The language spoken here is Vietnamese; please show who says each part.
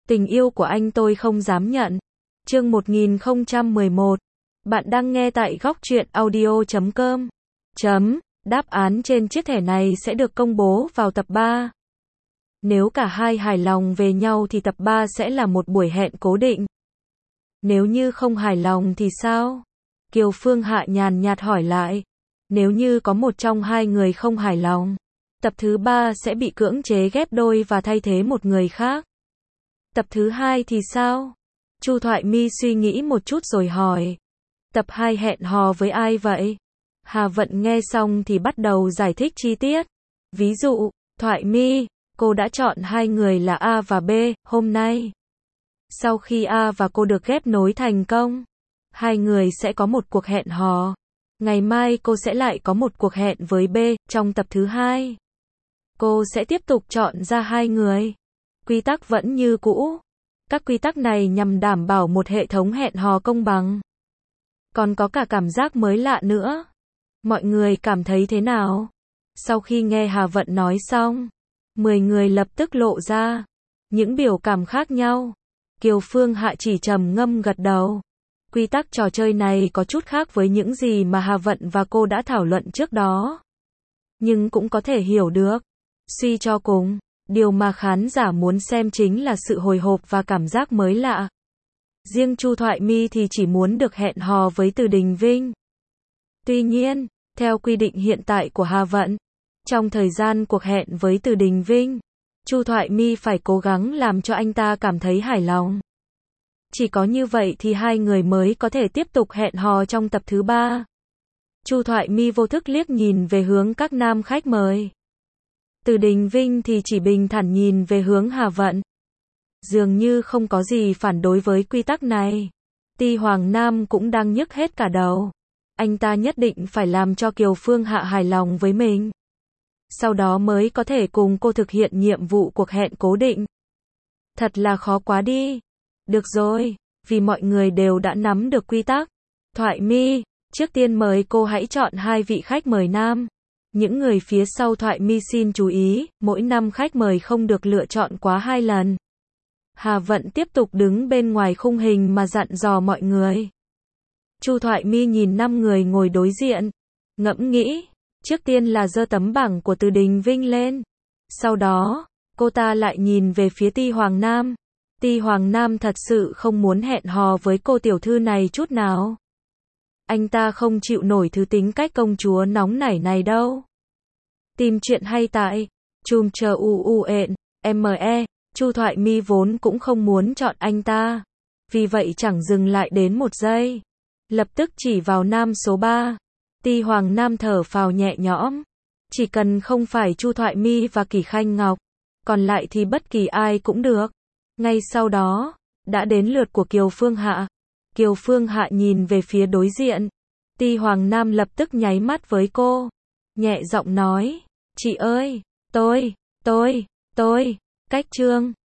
Speaker 1: Tình yêu của anh tôi không dám nhận. Chương 1011. Bạn đang nghe tại góc truyện audio.com. Đáp án trên chiếc thẻ này sẽ được công bố vào tập 3. Nếu cả hai hài lòng về nhau thì tập 3 sẽ là một buổi hẹn cố định. Nếu như không hài lòng thì sao? Kiều Phương Hạ nhàn nhạt hỏi lại. Nếu như có một trong hai người không hài lòng, tập thứ 3 sẽ bị cưỡng chế ghép đôi và thay thế một người khác. Tập thứ 2 thì sao? Chu Thoại Mi suy nghĩ một chút rồi hỏi. Tập 2 hẹn hò với ai vậy? Hà Vận nghe xong thì bắt đầu giải thích chi tiết. Ví dụ, Thoại Mi, cô đã chọn hai người là A và B, hôm nay. Sau khi A và cô được ghép nối thành công, hai người sẽ có một cuộc hẹn hò. Ngày mai cô sẽ lại có một cuộc hẹn với B, trong tập thứ 2. Cô sẽ tiếp tục chọn ra hai người. Quy tắc vẫn như cũ. Các quy tắc này nhằm đảm bảo một hệ thống hẹn hò công bằng. Còn có cả cảm giác mới lạ nữa. Mọi người cảm thấy thế nào? Sau khi nghe Hà Vận nói xong, 10 người lập tức lộ ra những biểu cảm khác nhau. Kiều Phương Hạ chỉ trầm ngâm gật đầu. Quy tắc trò chơi này có chút khác với những gì mà Hà Vận và cô đã thảo luận trước đó. Nhưng cũng có thể hiểu được. Suy cho cùng, điều mà khán giả muốn xem chính là sự hồi hộp và cảm giác mới lạ. Riêng Chu Thoại Mi thì chỉ muốn được hẹn hò với Từ Đình Vinh. Tuy nhiên, theo quy định hiện tại của Hà Vận, trong thời gian cuộc hẹn với Từ Đình Vinh, Chu Thoại Mi phải cố gắng làm cho anh ta cảm thấy hài lòng. Chỉ có như vậy thì hai người mới có thể tiếp tục hẹn hò trong tập thứ 3. Chu Thoại Mi vô thức liếc nhìn về hướng các nam khách mời. Từ Đình Vinh thì chỉ bình thản nhìn về hướng Hà Vận. Dường như không có gì phản đối với quy tắc này. Ti Hoàng Nam cũng đang nhức hết cả đầu. Anh ta nhất định phải làm cho Kiều Phương Hạ hài lòng với mình. Sau đó mới có thể cùng cô thực hiện nhiệm vụ cuộc hẹn cố định. Thật là khó quá đi. Được rồi, vì mọi người đều đã nắm được quy tắc. Thoại Mi, trước tiên mời cô hãy chọn hai vị khách mời nam. Những người phía sau Thoại Mi xin chú ý, mỗi năm khách mời không được lựa chọn quá 2 lần. Hà Vận tiếp tục đứng bên ngoài khung hình mà dặn dò mọi người. Chu Thoại Mi nhìn 5 người ngồi đối diện, ngẫm nghĩ, trước tiên là giơ tấm bảng của Từ Đình Vinh lên. Sau đó, cô ta lại nhìn về phía Ti Hoàng Nam. Ti Hoàng Nam thật sự không muốn hẹn hò với cô tiểu thư này chút nào. Anh ta không chịu nổi thứ tính cách công chúa nóng nảy này đâu. Tìm chuyện hay tại chum.uuen.me. Chu Thoại Mi vốn cũng không muốn chọn anh ta. Vì vậy chẳng dừng lại đến một giây. Lập tức chỉ vào nam số 3. Ti Hoàng Nam thở phào nhẹ nhõm. Chỉ cần không phải Chu Thoại Mi và Kỷ Khanh Ngọc, còn lại thì bất kỳ ai cũng được. Ngay sau đó, đã đến lượt của Kiều Phương Hạ. Kiều Phương Hạ nhìn về phía đối diện. Ti Hoàng Nam lập tức nháy mắt với cô. Nhẹ giọng nói, chị ơi, tôi, cách chương.